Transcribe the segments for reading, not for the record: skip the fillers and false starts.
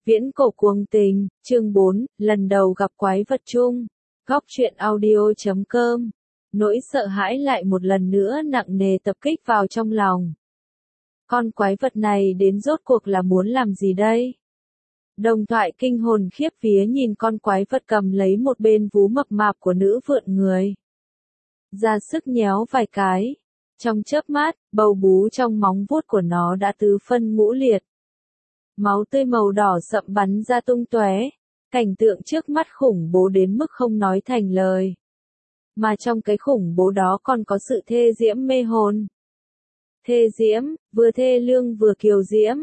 Viễn cổ cuồng tình, chương 4, lần đầu gặp quái vật chung. Góc truyện audio.com. Nỗi sợ hãi lại một lần nữa nặng nề tập kích vào trong lòng. Con quái vật này đến rốt cuộc là muốn làm gì đây? Đồng Thoại kinh hồn khiếp vía nhìn con quái vật cầm lấy một bên vú mập mạp của nữ vượn người. Ra sức nhéo vài cái. Trong chớp mắt, bầu bú trong móng vuốt của nó đã tứ phân ngũ liệt. Máu tươi màu đỏ sậm bắn ra tung tóe, cảnh tượng trước mắt khủng bố đến mức không nói thành lời. Mà trong cái khủng bố đó còn có sự thê diễm mê hồn. Thê diễm, vừa thê lương vừa kiều diễm,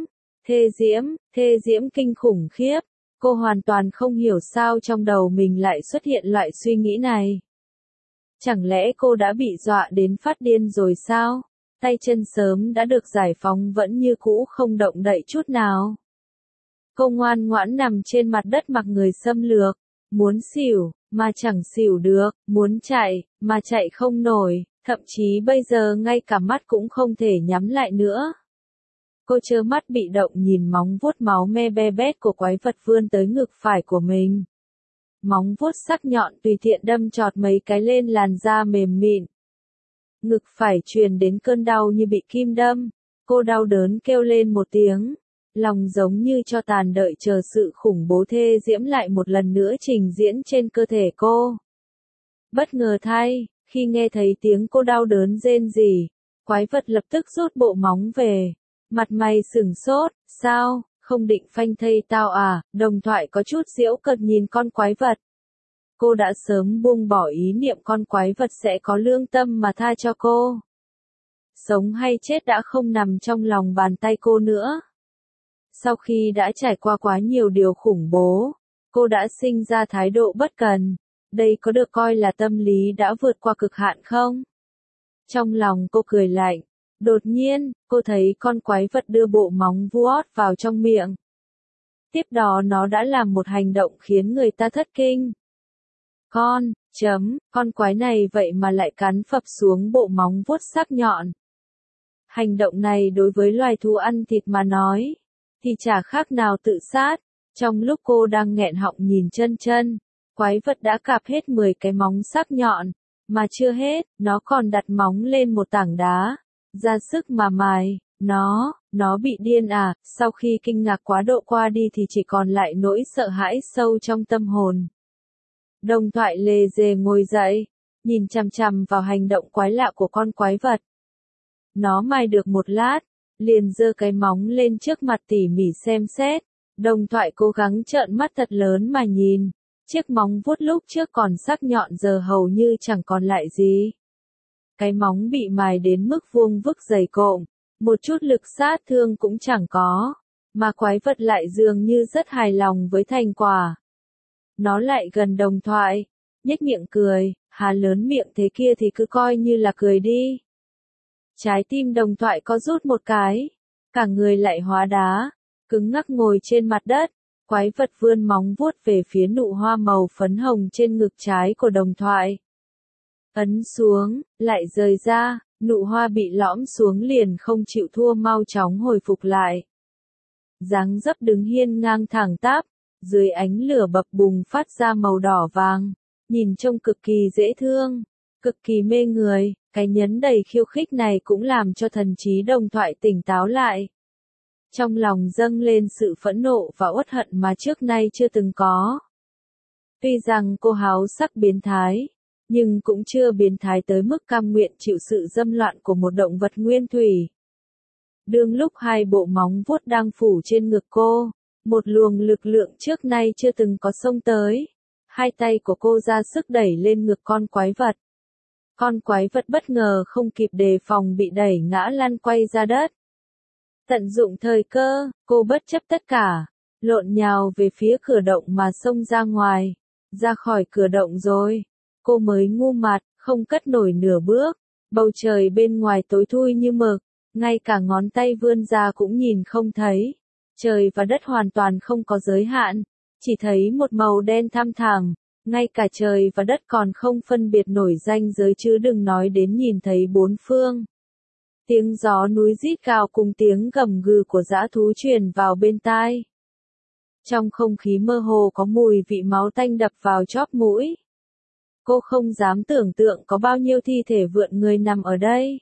thê diễm kinh khủng khiếp. Cô hoàn toàn không hiểu sao trong đầu mình lại xuất hiện loại suy nghĩ này. Chẳng lẽ cô đã bị dọa đến phát điên rồi sao? Tay chân sớm đã được giải phóng vẫn như cũ không động đậy chút nào. Cô ngoan ngoãn nằm trên mặt đất mặc người xâm lược, muốn xỉu, mà chẳng xỉu được, muốn chạy, mà chạy không nổi, thậm chí bây giờ ngay cả mắt cũng không thể nhắm lại nữa. Cô trơ mắt bị động nhìn móng vuốt máu me be bét của quái vật vươn tới ngực phải của mình. Móng vuốt sắc nhọn tùy tiện đâm chọt mấy cái lên làn da mềm mịn. Ngực phải truyền đến cơn đau như bị kim đâm, cô đau đớn kêu lên một tiếng, lòng giống như cho tàn đợi chờ sự khủng bố thê diễm lại một lần nữa trình diễn trên cơ thể cô. Bất ngờ thay, khi nghe thấy tiếng cô đau đớn rên rỉ, quái vật lập tức rút bộ móng về, mặt mày sửng sốt, sao, không định phanh thây tao à? Đồng Thoại có chút giễu cợt nhìn con quái vật. Cô đã sớm buông bỏ ý niệm con quái vật sẽ có lương tâm mà tha cho cô. Sống hay chết đã không nằm trong lòng bàn tay cô nữa. Sau khi đã trải qua quá nhiều điều khủng bố, cô đã sinh ra thái độ bất cần. Đây có được coi là tâm lý đã vượt qua cực hạn không? Trong lòng cô cười lạnh. Đột nhiên, cô thấy con quái vật đưa bộ móng vuốt vào trong miệng. Tiếp đó nó đã làm một hành động khiến người ta thất kinh. Con quái này vậy mà lại cắn phập xuống bộ móng vuốt sắc nhọn. Hành động này đối với loài thú ăn thịt mà nói, thì chả khác nào tự sát. Trong lúc cô đang nghẹn họng nhìn chân, quái vật đã cạp hết 10 cái móng sắc nhọn, mà chưa hết, nó còn đặt móng lên một tảng đá, ra sức mà mài. Nó bị điên à? Sau khi kinh ngạc quá độ qua đi thì chỉ còn lại nỗi sợ hãi sâu trong tâm hồn. Đồng Thoại lề dề ngồi dậy, nhìn chằm chằm vào hành động quái lạ của con quái vật. Nó mài được một lát, liền giơ cái móng lên trước mặt tỉ mỉ xem xét. Đồng Thoại cố gắng trợn mắt thật lớn mà nhìn, chiếc móng vuốt lúc trước còn sắc nhọn giờ hầu như chẳng còn lại gì. Cái móng bị mài đến mức vuông vức dày cộm, một chút lực sát thương cũng chẳng có, mà quái vật lại dường như rất hài lòng với thành quả. Nó lại gần Đồng Thoại, nhếch miệng cười, há lớn miệng thế kia thì cứ coi như là cười đi. Trái tim Đồng Thoại có rút một cái, cả người lại hóa đá, cứng ngắc ngồi trên mặt đất. Quái vật vươn móng vuốt về phía nụ hoa màu phấn hồng trên ngực trái của Đồng Thoại. Ấn xuống, lại rời ra, nụ hoa bị lõm xuống liền không chịu thua mau chóng hồi phục lại. Dáng dấp đứng hiên ngang thẳng tắp, dưới ánh lửa bập bùng phát ra màu đỏ vàng, nhìn trông cực kỳ dễ thương, cực kỳ mê người. Cái nhấn đầy khiêu khích này cũng làm cho thần trí Đồng Thoại tỉnh táo lại. Trong lòng dâng lên sự phẫn nộ và uất hận mà trước nay chưa từng có. Tuy rằng cô háo sắc biến thái, nhưng cũng chưa biến thái tới mức cam nguyện chịu sự dâm loạn của một động vật nguyên thủy. Đương lúc hai bộ móng vuốt đang phủ trên ngực cô, một luồng lực lượng trước nay chưa từng có xông tới. Hai tay của cô ra sức đẩy lên ngực con quái vật. Con quái vật bất ngờ không kịp đề phòng bị đẩy ngã lăn quay ra đất. Tận dụng thời cơ, cô bất chấp tất cả, lộn nhào về phía cửa động mà xông ra ngoài. Ra khỏi cửa động rồi, cô mới ngu mặt, không cất nổi nửa bước. Bầu trời bên ngoài tối thui như mực, ngay cả ngón tay vươn ra cũng nhìn không thấy. Trời và đất hoàn toàn không có giới hạn, chỉ thấy một màu đen thăm thẳm. Ngay cả trời và đất còn không phân biệt nổi ranh giới chứ đừng nói đến nhìn thấy bốn phương. Tiếng gió núi rít gào cùng tiếng gầm gừ của dã thú truyền vào bên tai. Trong không khí mơ hồ có mùi vị máu tanh đập vào chóp mũi. Cô không dám tưởng tượng có bao nhiêu thi thể vượn người nằm ở đây.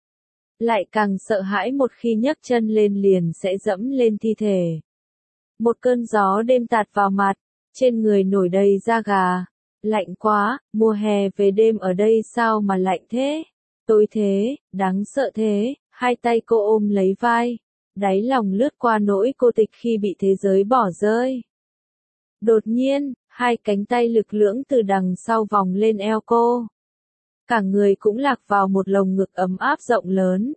Lại càng sợ hãi một khi nhấc chân lên liền sẽ dẫm lên thi thể. Một cơn gió đêm tạt vào mặt, trên người nổi đầy da gà. Lạnh quá, mùa hè về đêm ở đây sao mà lạnh thế? Tối thế, đáng sợ thế, hai tay cô ôm lấy vai. Đáy lòng lướt qua nỗi cô tịch khi bị thế giới bỏ rơi. Đột nhiên, hai cánh tay lực lưỡng từ đằng sau vòng lên eo cô. Cả người cũng lạc vào một lồng ngực ấm áp rộng lớn.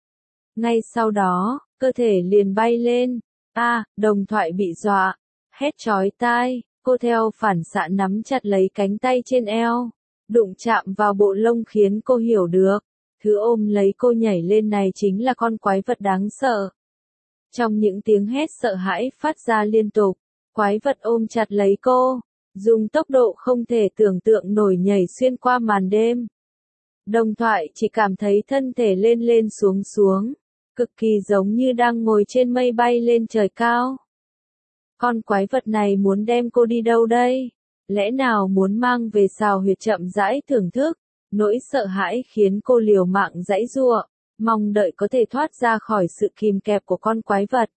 Ngay sau đó, cơ thể liền bay lên. Đồng thoại bị dọa, hét chói tai, cô theo phản xạ nắm chặt lấy cánh tay trên eo. Đụng chạm vào bộ lông khiến cô hiểu được, thứ ôm lấy cô nhảy lên này chính là con quái vật đáng sợ. Trong những tiếng hét sợ hãi phát ra liên tục, quái vật ôm chặt lấy cô, dùng tốc độ không thể tưởng tượng nổi nhảy xuyên qua màn đêm. Đồng thoại chỉ cảm thấy thân thể lên lên xuống xuống, cực kỳ giống như đang ngồi trên mây bay lên trời cao. Con quái vật này muốn đem cô đi đâu đây? Lẽ nào muốn mang về xào huyệt chậm rãi thưởng thức? Nỗi sợ hãi khiến cô liều mạng giãy giụa, mong đợi có thể thoát ra khỏi sự kìm kẹp của con quái vật.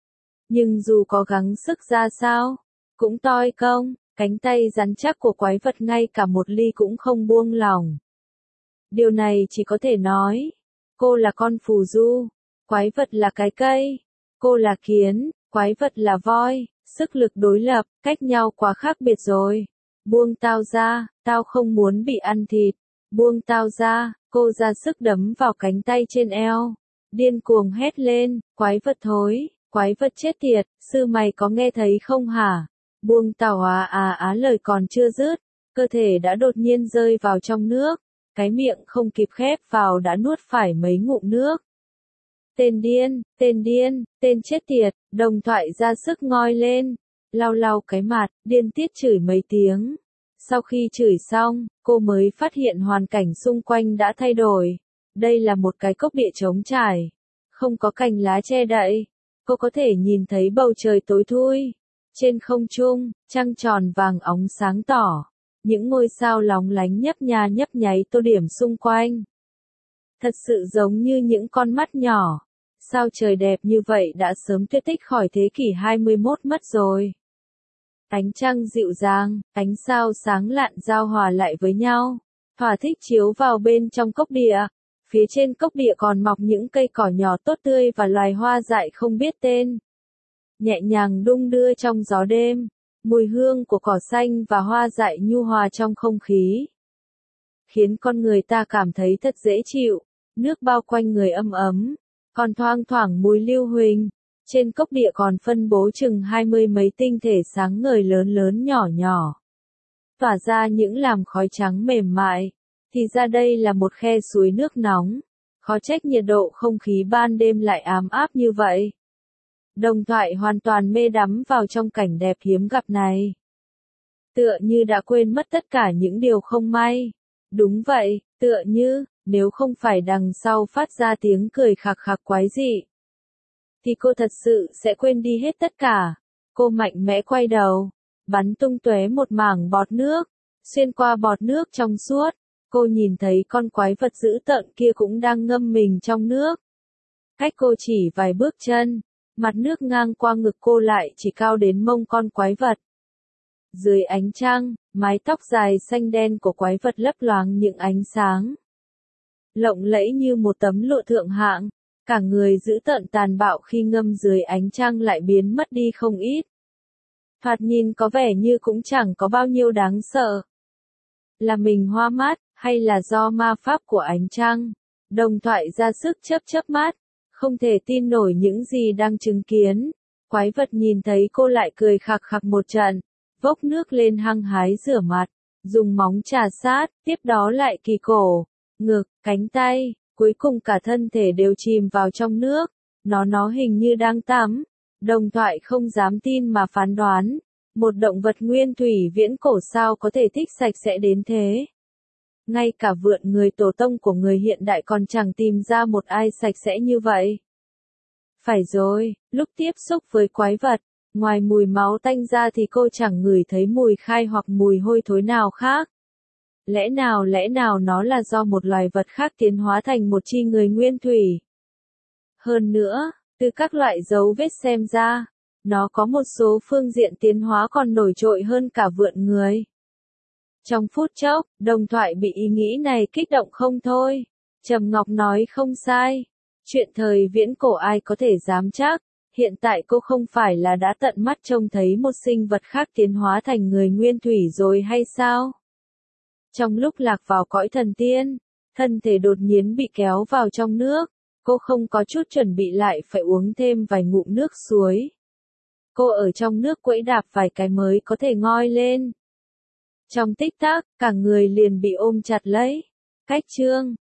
Nhưng dù có gắng sức ra sao, cũng toi công, cánh tay rắn chắc của quái vật ngay cả một ly cũng không buông lỏng. Điều này chỉ có thể nói, cô là con phù du, quái vật là cái cây, cô là kiến, quái vật là voi, sức lực đối lập, cách nhau quá khác biệt rồi. Buông tao ra, tao không muốn bị ăn thịt. Buông tao ra, cô ra sức đấm vào cánh tay trên eo. Điên cuồng hét lên, quái vật thối, quái vật chết tiệt, sư mày có nghe thấy không hả? Buông tao lời còn chưa dứt, cơ thể đã đột nhiên rơi vào trong nước, cái miệng không kịp khép vào đã nuốt phải mấy ngụm nước. Tên điên, tên chết tiệt, đồng thoại ra sức ngoi lên, lau cái mặt, điên tiết chửi mấy tiếng. Sau khi chửi xong, cô mới phát hiện hoàn cảnh xung quanh đã thay đổi. Đây là một cái cốc địa trống trải, không có cành lá che đậy. Cô có thể nhìn thấy bầu trời tối thui. Trên không trung, trăng tròn vàng óng sáng tỏ. Những ngôi sao lóng lánh nhấp nháy tô điểm xung quanh. Thật sự giống như những con mắt nhỏ. Sao trời đẹp như vậy đã sớm tuyệt tích khỏi thế kỷ 21 mất rồi. Ánh trăng dịu dàng, ánh sao sáng lạn giao hòa lại với nhau. Thỏa thích chiếu vào bên trong cốc địa. Phía trên cốc địa còn mọc những cây cỏ nhỏ tốt tươi và loài hoa dại không biết tên. Nhẹ nhàng đung đưa trong gió đêm. Mùi hương của cỏ xanh và hoa dại nhu hòa trong không khí. Khiến con người ta cảm thấy thật dễ chịu. Nước bao quanh người ấm ấm. Còn thoang thoảng mùi lưu huỳnh. Trên cốc địa còn phân bố chừng 20 mấy tinh thể sáng ngời lớn nhỏ. Tỏa ra những làn khói trắng mềm mại. Thì ra đây là một khe suối nước nóng. Khó trách nhiệt độ không khí ban đêm lại ám áp như vậy. Đồng thoại hoàn toàn mê đắm vào trong cảnh đẹp hiếm gặp này. Tựa như đã quên mất tất cả những điều không may. Đúng vậy, tựa như, nếu không phải đằng sau phát ra tiếng cười khạc khạc quái dị, thì cô thật sự sẽ quên đi hết tất cả. Cô mạnh mẽ quay đầu, bắn tung tóe một mảng bọt nước, xuyên qua bọt nước trong suốt, cô nhìn thấy con quái vật dữ tợn kia cũng đang ngâm mình trong nước. Cách cô chỉ vài bước chân, mặt nước ngang qua ngực cô lại chỉ cao đến mông con quái vật. Dưới ánh trăng, mái tóc dài xanh đen của quái vật lấp loáng những ánh sáng lộng lẫy như một tấm lụa thượng hạng. Cả người dữ tợn tàn bạo khi ngâm dưới ánh trăng lại biến mất đi không ít. Thoạt nhìn có vẻ như cũng chẳng có bao nhiêu đáng sợ. Là mình hoa mắt, hay là do ma pháp của ánh trăng? Đồng thoại ra sức chớp mắt, không thể tin nổi những gì đang chứng kiến. Quái vật nhìn thấy cô lại cười khạc khạc một trận, vốc nước lên hăng hái rửa mặt, dùng móng trà sát, tiếp đó lại kỳ cổ, ngực, cánh tay. Cuối cùng cả thân thể đều chìm vào trong nước, nó hình như đang tắm. Đồng thoại không dám tin mà phán đoán, một động vật nguyên thủy viễn cổ sao có thể thích sạch sẽ đến thế. Ngay cả vượn người tổ tông của người hiện đại còn chẳng tìm ra một ai sạch sẽ như vậy. Phải rồi, lúc tiếp xúc với quái vật, Ngoài mùi máu tanh ra thì cô chẳng ngửi thấy mùi khai hoặc mùi hôi thối nào khác. Lẽ nào nó là do một loài vật khác tiến hóa thành một chi người nguyên thủy? Hơn nữa, từ các loại dấu vết xem ra, nó có một số phương diện tiến hóa còn nổi trội hơn cả vượn người. Trong phút chốc, đồng thoại bị ý nghĩ này kích động không thôi. Trầm Ngọc nói không sai. Chuyện thời viễn cổ ai có thể dám chắc, hiện tại cô không phải là đã tận mắt trông thấy một sinh vật khác tiến hóa thành người nguyên thủy rồi hay sao? Trong lúc lạc vào cõi thần tiên, thân thể đột nhiên bị kéo vào trong nước, cô không có chút chuẩn bị lại phải uống thêm vài ngụm nước suối. Cô ở trong nước quẫy đạp vài cái mới có thể ngoi lên. Trong tích tắc, cả người liền bị ôm chặt lấy. Cách chương